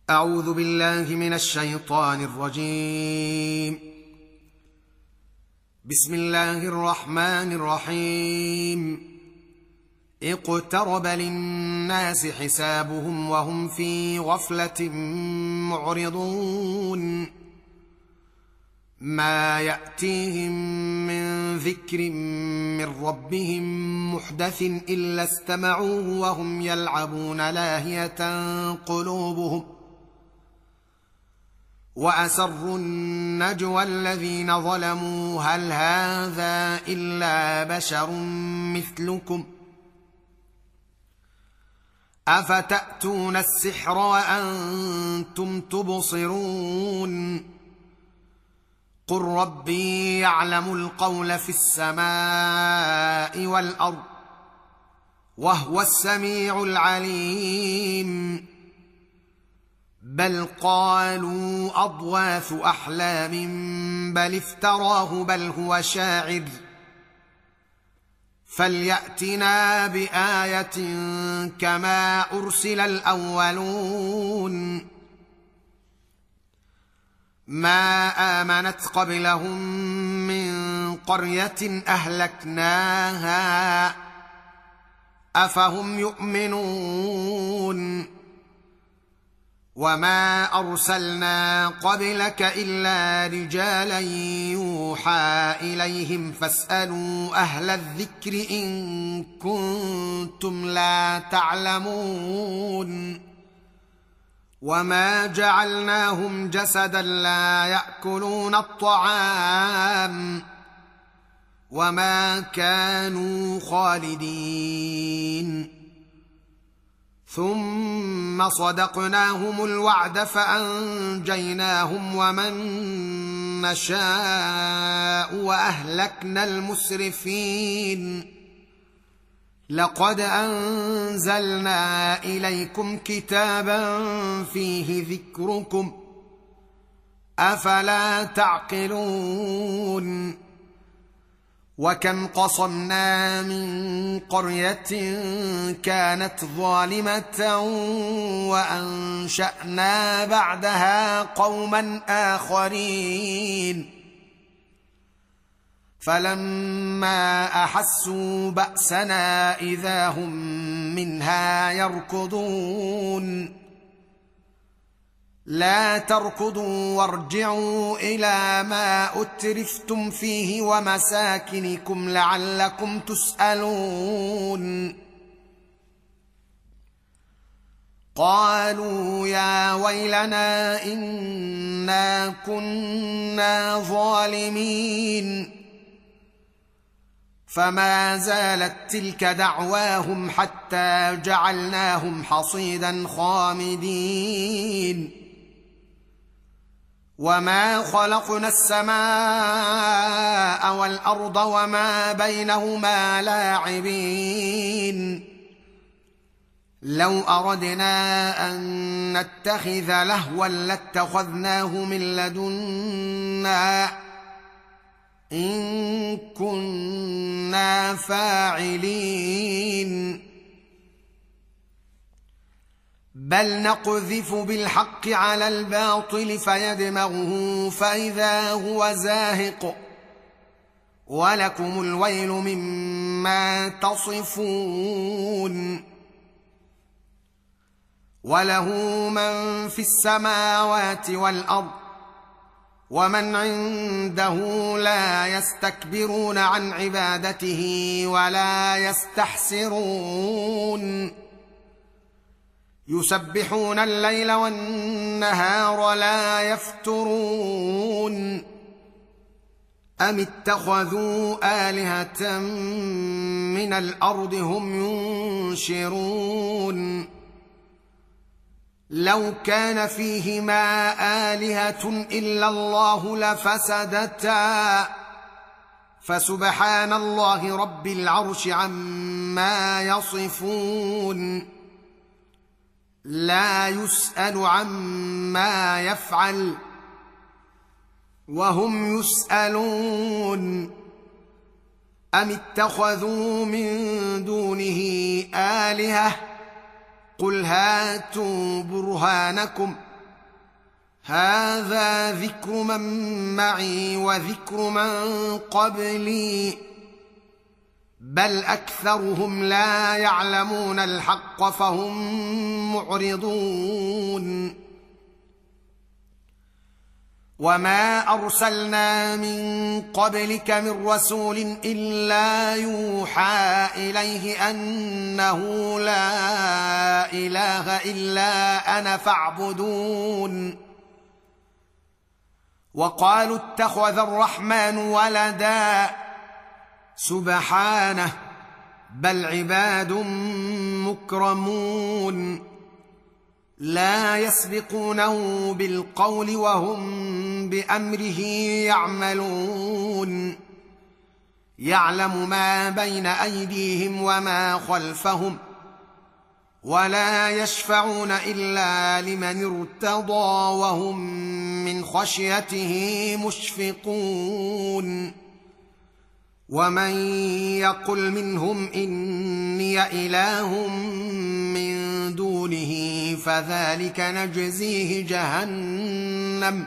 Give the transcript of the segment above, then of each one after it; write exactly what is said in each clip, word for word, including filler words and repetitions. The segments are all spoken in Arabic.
أعوذ بالله من الشيطان الرجيم. بسم الله الرحمن الرحيم. اقترب للناس حسابهم وهم في غفلة معرضون ما يأتيهم من ذكر من ربهم محدث إلا استمعوه وهم يلعبون لاهية قلوبهم وأسروا النجوى الذين ظلموا هل هذا إلا بشر مثلكم أفتأتون السحر وأنتم تبصرون قل ربي يعلم القول في السماء والأرض وهو السميع العليم بل قالوا أضواث أحلام بل افتراه بل هو شاعر فليأتنا بآية كما أرسل الأولون ما آمنت قبلهم من قرية أهلكناها أفهم يؤمنون وما أرسلنا قبلك إلا رجالا يوحى إليهم فاسألوا أهل الذكر إن كنتم لا تعلمون وما جعلناهم جسدا لا يأكلون الطعام وما كانوا خالدين ثم صدقناهم الوعد فأنجيناهم ومن نشاء وأهلكنا المسرفين لقد أنزلنا إليكم كتابا فيه ذكركم أفلا تعقلون وكم قصمنا من قرية كانت ظالمة وأنشأنا بعدها قوما آخرين فلما أحسوا بأسنا إذا هم منها يركضون لا تركضوا وارجعوا إلى ما أترفتم فيه ومساكنكم لعلكم تسألون قالوا يا ويلنا إنا كنا ظالمين فما زالت تلك دعواهم حتى جعلناهم حصيدا خامدين وما خلقنا السماء والأرض وما بينهما لاعبين لو أردنا أن نتخذ لهوا لاتخذناه من لدنا إن كنا فاعلين بل نقذف بالحق على الباطل فيدمغه فإذا هو زاهق ولكم الويل مما تصفون وله من في السماوات والأرض ومن عنده لا يستكبرون عن عبادته ولا يستحسرون يسبحون الليل والنهار لا يفترون أم اتخذوا آلهة من الأرض هم ينشرون لو كان فيهما آلهة إلا الله لفسدتا فسبحان الله رب العرش عما يصفون لا يسأل عما يفعل وهم يسألون أم اتخذوا من دونه آلهة قل هاتوا برهانكم هذا ذكر من معي وذكر من قبلي بل اكثرهم لا يعلمون الحق فهم معرضون وما ارسلنا من قبلك من رسول الا يوحى اليه انه لا اله الا انا فاعبدون وقالوا اتخذ الرحمن ولدا سبحانه بل عباد مكرمون لا يسبقونه بالقول وهم بامره يعملون يعلم ما بين ايديهم وما خلفهم ولا يشفعون الا لمن ارتضى وهم من خشيته مشفقون ومن يقل منهم اني اله من دونه فذلك نجزيه جهنم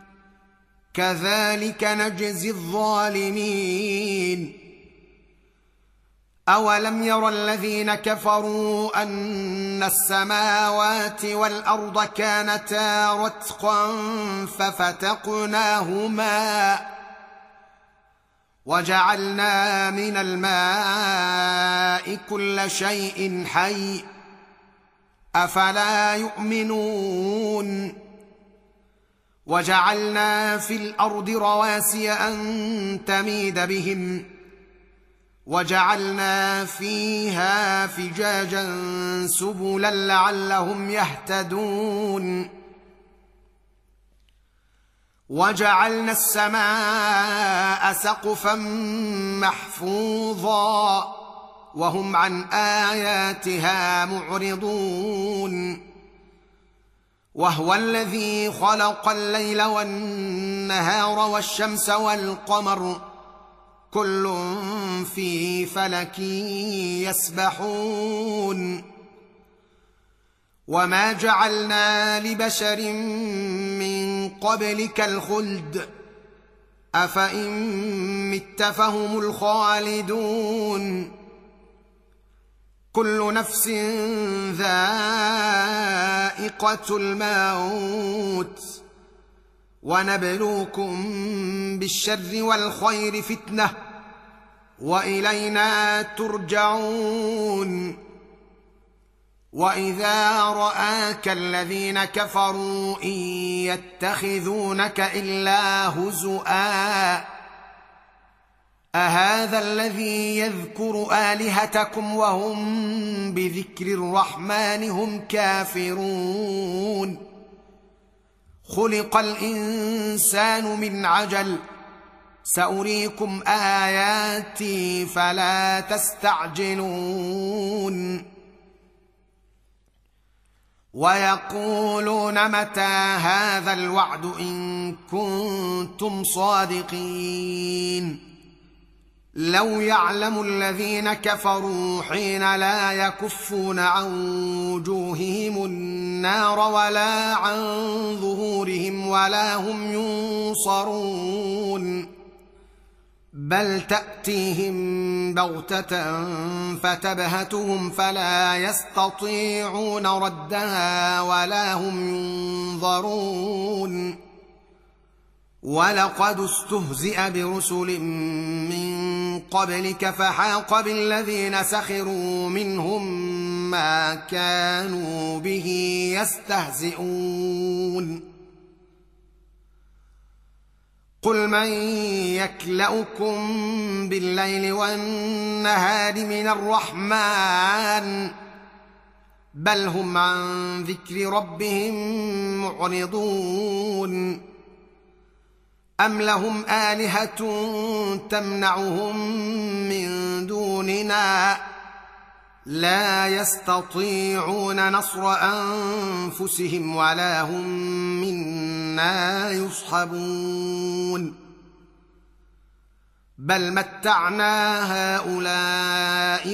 كذلك نجزي الظالمين اولم ير الذين كفروا ان السماوات والارض كانتا رتقا ففتقناهما وجعلنا من الماء كل شيء حي افلا يؤمنون وجعلنا في الارض رواسي ان تميد بهم وجعلنا فيها فجاجا سبلا لعلهم يهتدون وجعلنا السماء سقفا محفوظا وهم عن اياتها معرضون وهو الذي خلق الليل والنهار والشمس والقمر كل في فلك يسبحون وما جعلنا لبشر من قبلك الخلد افان مت فهم الخالدون كل نفس ذائقة الموت ونبلوكم بالشر والخير فتنة وإلينا ترجعون وإذا رآك الذين كفروا إن يتخذونك إلا هزؤا أهذا الذي يذكر آلهتكم وهم بذكر الرحمن هم كافرون خلق الإنسان من عجل سأريكم آياتي فلا تستعجلون ويقولون متى هذا الوعد إن كنتم صادقين لو يعلم الذين كفروا حين لا يكفون عن وجوههم النار ولا عن ظهورهم ولا هم ينصرون بل تأتيهم بغتة فتبهتهم فلا يستطيعون ردها ولا هم ينظرون ولقد استهزئ برسل من قبلك فحاق بالذين سخروا منهم ما كانوا به يستهزئون قل من يكلؤكم بالليل والنهار من الرحمن بل هم عن ذكر ربهم معرضون أم لهم آلهة تمنعهم من دوننا لا يستطيعون نصر أنفسهم ولا هم منا يصحبون بل متعنا هؤلاء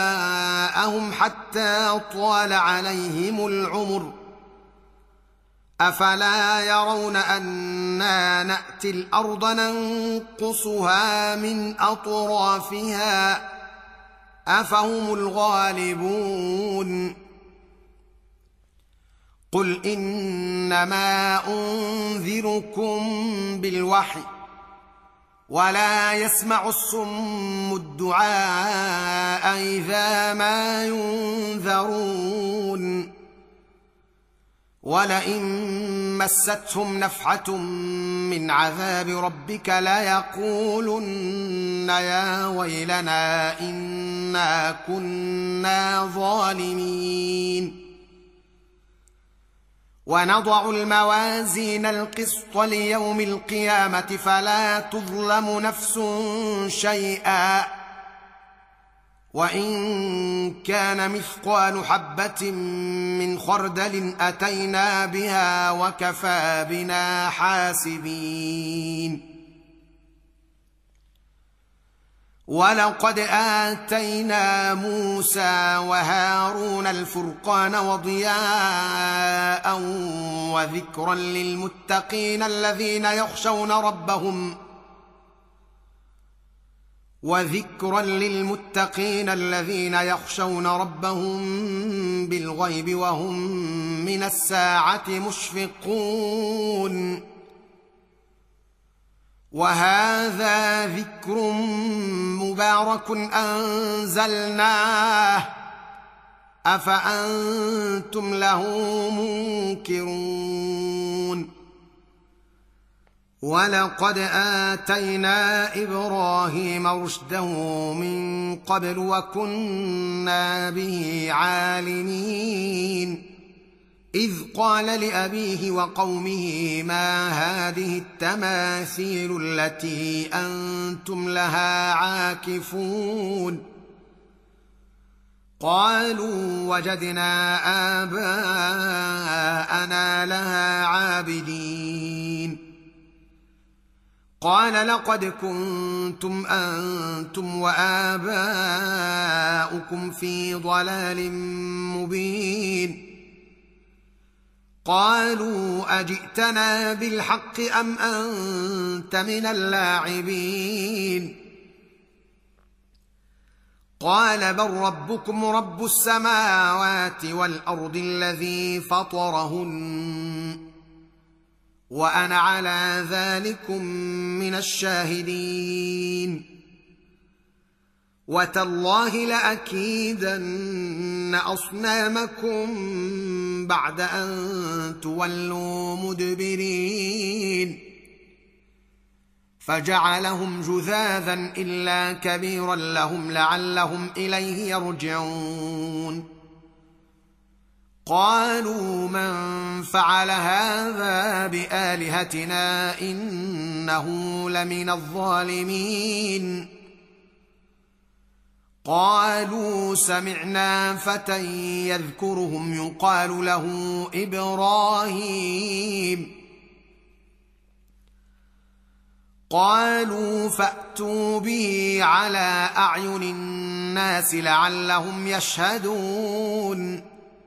وآباءهم حتى طال عليهم العمر أفلا يرون أنا نأتي الأرض ننقصها من أطرافها أفهم الغالبون قل إنما أنذركم بالوحي ولا يسمع الصم الدعاء إذا ما ينذرون ولئن مستهم نفحة من عذاب ربك ليقولن يا ويلنا إنا كنا ظالمين ونضع الموازين القسط ليوم القيامة فلا تظلم نفس شيئا وإن كان مثقال حبة من خردل أتينا بها وكفى بنا حاسبين ولقد آتينا موسى وهارون الفرقان وضياء وذكرا للمتقين الذين يخشون ربهم وذكرا للمتقين الذين يخشون ربهم بالغيب وهم من الساعة مشفقون وهذا ذكر مبارك أنزلناه أفأنتم له منكرون ولقد آتينا إبراهيم رشده من قبل وكنا به عالمين إذ قال لأبيه وقومه ما هذه التماثيل التي أنتم لها عاكفون قالوا وجدنا آباءنا لها عابدين قال لقد كنتم أنتم وآباؤكم في ضلال مبين قالوا أجئتنا بالحق أم أنت من اللاعبين قال بل ربكم رب السماوات والأرض الذي فطرهن وأنا على ذلكم من الشاهدين وتالله لأكيدن أصنامكم بعد أن تولوا مدبرين فجعلهم جذاذا إلا كبيرا لهم لعلهم إليه يرجعون قالوا من فعل هذا بآلهتنا إنه لمن الظالمين قالوا سمعنا فتى يذكرهم يقال له إبراهيم قالوا فأتوا به على أعين الناس لعلهم يشهدون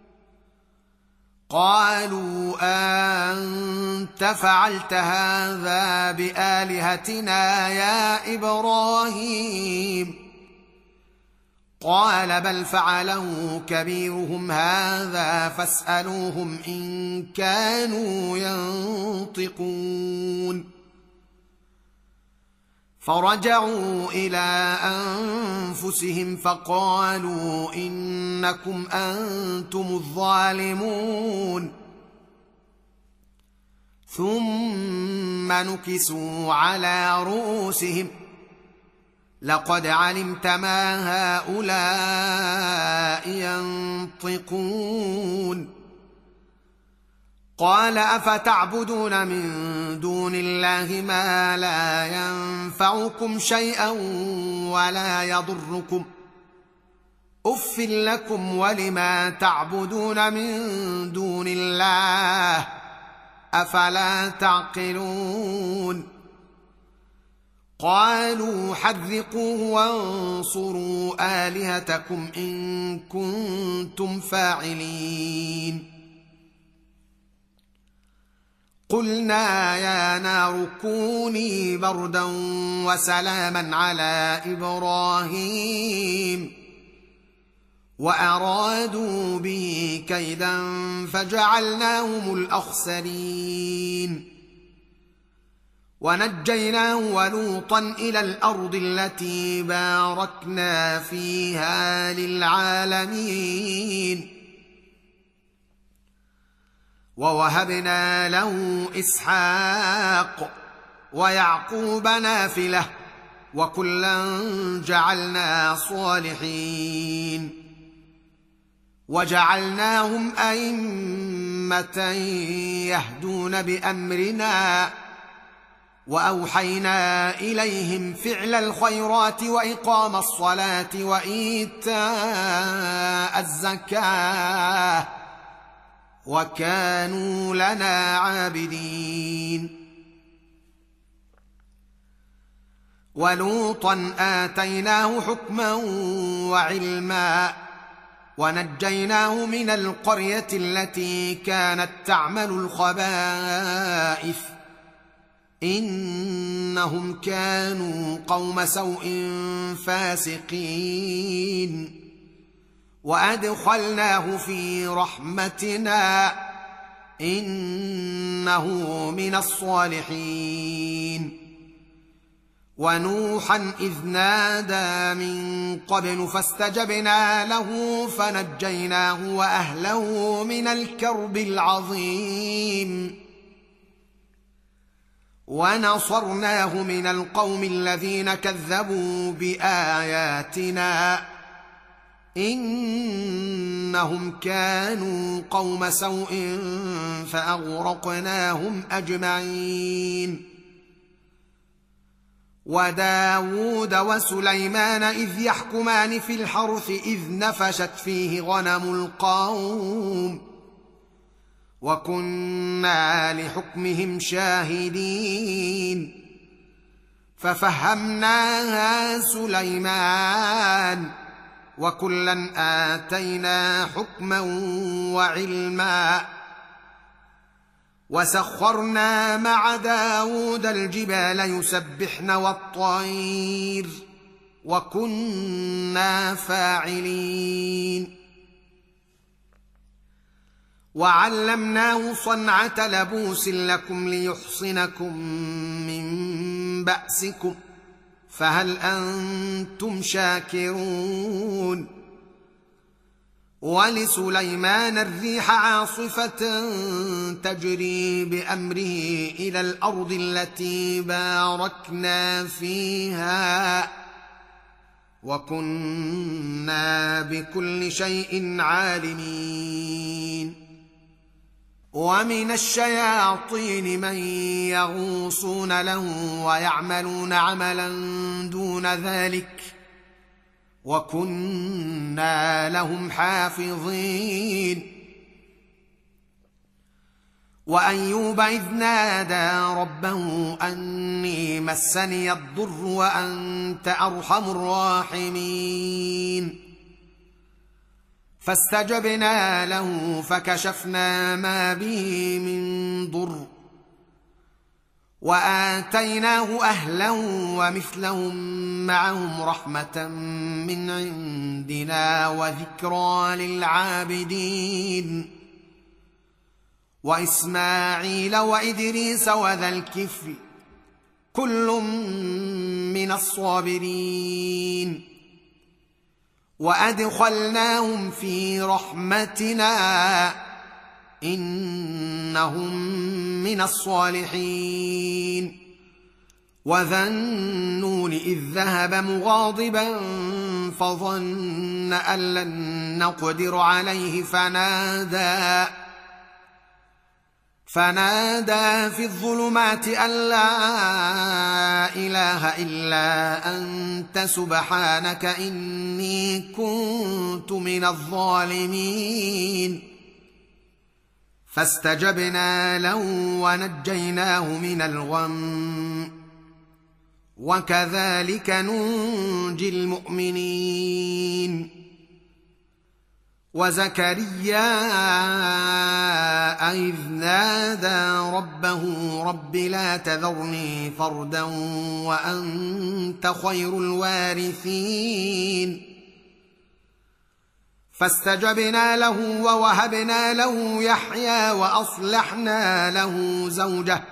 قالوا أنت فعلت هذا بآلهتنا يا إبراهيم قال بل فعله كبيرهم هذا فاسألوهم إن كانوا ينطقون فرجعوا إلى أنفسهم فقالوا إنكم أنتم الظالمون ثم نكسوا على رؤوسهم لقد علمت ما هؤلاء ينطقون قال أفتعبدون من دون الله ما لا ينفعكم شيئا ولا يضركم أف لكم ولما تعبدون من دون الله أفلا تعقلون قالوا حرقوه وانصروا آلهتكم إن كنتم فاعلين قلنا يا نار كوني بردا وسلاما على إبراهيم وأرادوا به كيدا فجعلناهم الأخسرين ونجيناه ولوطا إلى الأرض التي باركنا فيها للعالمين ووهبنا له إسحاق ويعقوب نافلة وكلا جعلنا صالحين وجعلناهم أئمة يهدون بأمرنا وأوحينا إليهم فعل الخيرات وإقام الصلاة وإيتاء الزكاة وكانوا لنا عابدين ولوطا آتيناه حكما وعلما ونجيناه من القرية التي كانت تعمل الخبائث إنهم كانوا قوم سوء فاسقين وأدخلناه في رحمتنا إنه من الصالحين ونوحا إذ نادى من قبل فاستجبنا له فنجيناه وأهله من الكرب العظيم ونصرناه من القوم الذين كذبوا بآياتنا إنهم كانوا قوم سوء فأغرقناهم أجمعين وداود وسليمان إذ يحكمان في الحرث إذ نفشت فيه غنم القوم وكنا لحكمهم شاهدين ففهمناها سليمان وكلا آتينا حكما وعلما وسخرنا مع داود الجبال يسبحن والطير وكنا فاعلين وعلمناه صنعة لبوس لكم ليحصنكم من بأسكم فهل أنتم شاكرون ولسليمان الريح عاصفة تجري بأمره إلى الأرض التي باركنا فيها وكنا بكل شيء عالمين ومن الشياطين من يغوصون له ويعملون عملا دون ذلك وكنا لهم حافظين وأيوب إذ نادى ربه أني مسني الضر وأنت أرحم الراحمين فاستجبنا له فكشفنا ما به من ضر وآتيناه أهله ومثلهم معهم رحمة من عندنا وذكرى للعابدين وإسماعيل وإدريس وذا الكفل كل من الصابرين وأدخلناهم في رحمتنا إنهم من الصالحين وذا النون إذ ذهب مغاضبا فظن أن لن نقدر عليه فنادى فنادى في الظلمات أن لا إله إلا أنت سبحانك إني كنت من الظالمين فاستجبنا له ونجيناه من الغم وكذلك ننجي المؤمنين وزكريا إذ نادى ربه رب لا تذرني فردا وأنت خير الوارثين فاستجبنا له ووهبنا له يحيى وأصلحنا له زوجه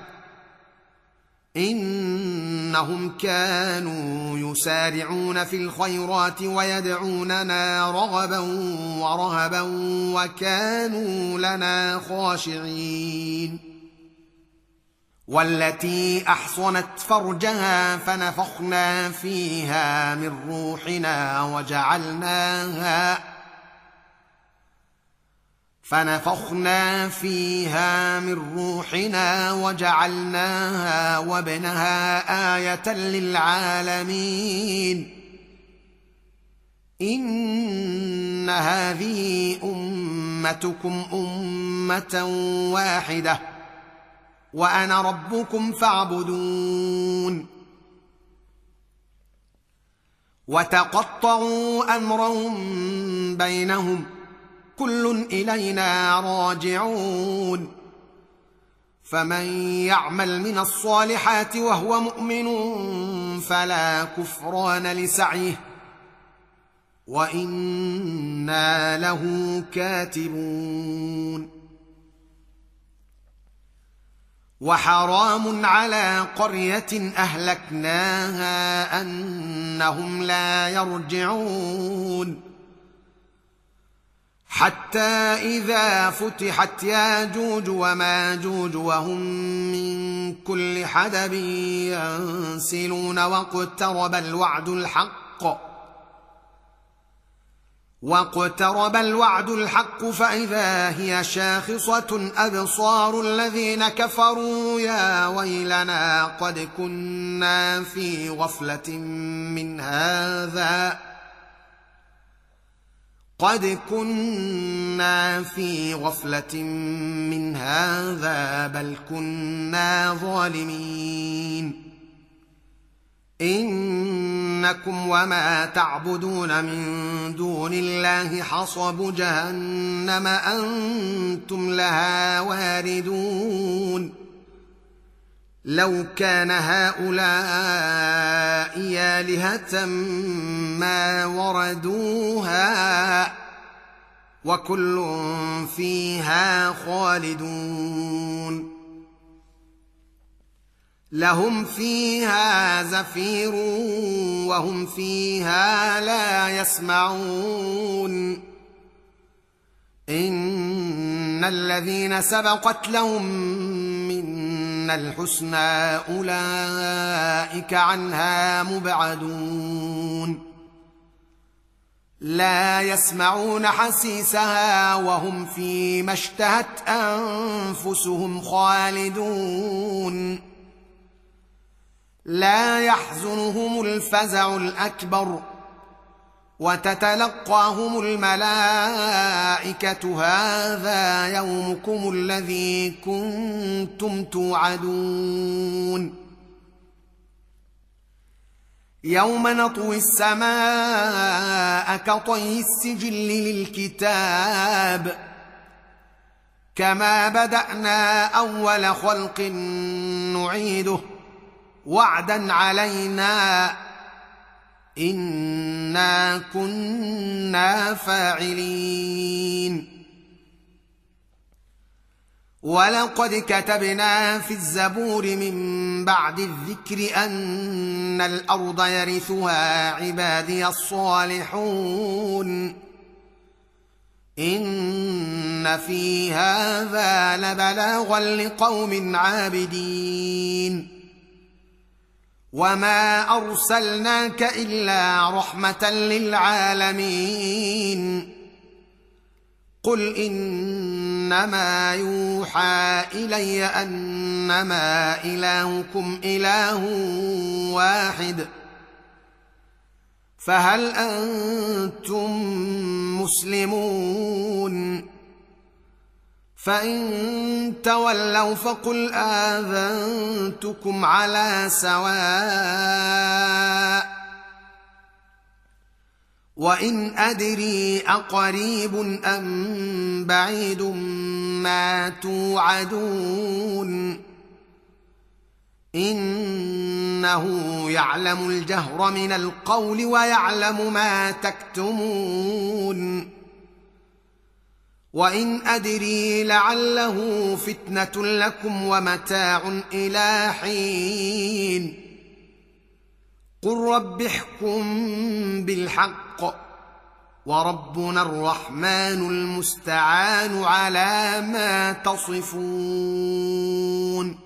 إنهم كانوا يسارعون في الخيرات ويدعوننا رغبا ورهبا وكانوا لنا خاشعين والتي أحصنت فرجها فنفخنا فيها من روحنا وجعلناها فنفخنا فيها من روحنا وجعلناها وابنها آية للعالمين إن هذه أمتكم أمة واحدة وأنا ربكم فاعبدون وتقطعوا أمرهم بينهم كل إلينا راجعون فمن يعمل من الصالحات وهو مؤمن فلا كفران لسعيه وإنا له كاتبون وحرام على قرية أهلكناها أنهم لا يرجعون حتى إذا فتحت ياجوج وماجوج وهم من كل حدب ينسلون واقترب الوعد الحق واقترب الوعد الحق فإذا هي شاخصة أبصار الذين كفروا يا ويلنا قد كنا في غفلة من هذا قد كنا في غفلة من هذا بل كنا ظالمين إنكم وما تعبدون من دون الله حصب جهنم أنتم لها واردون لو كان هؤلاء آلهة ما وردوها وكل فيها خالدون لهم فيها زفير وهم فيها لا يسمعون إن الذين سبقت لهم منا الحسنى أولئك عنها مبعدون لا يسمعون حسيسها وهم فيما اشتهت أنفسهم خالدون لا يحزنهم الفزع الأكبر وتتلقاهم الملائكة هذا يومكم الذي كنتم توعدون يوم نطوي السماء كطي السجل للكتاب كما بدأنا أول خلق نعيده وعدا علينا إنا كنا فاعلين ولقد كتبنا في الزبور من بعد الذكر أن الأرض يرثها عبادي الصالحون إن في هذا لبلاغا لقوم عابدين وما أرسلناك إلا رحمة للعالمين قل إنما يوحى إلي أنما إلهكم إله واحد فهل أنتم مسلمون فإن تولوا فقل آذنتكم على سواء وان ادري اقريب ام بعيد ما توعدون انه يعلم الجهر من القول ويعلم ما تكتمون وان ادري لعله فتنه لكم ومتاع الى حين قل رب احكم بالحق وربنا الرحمن المستعان على ما تصفون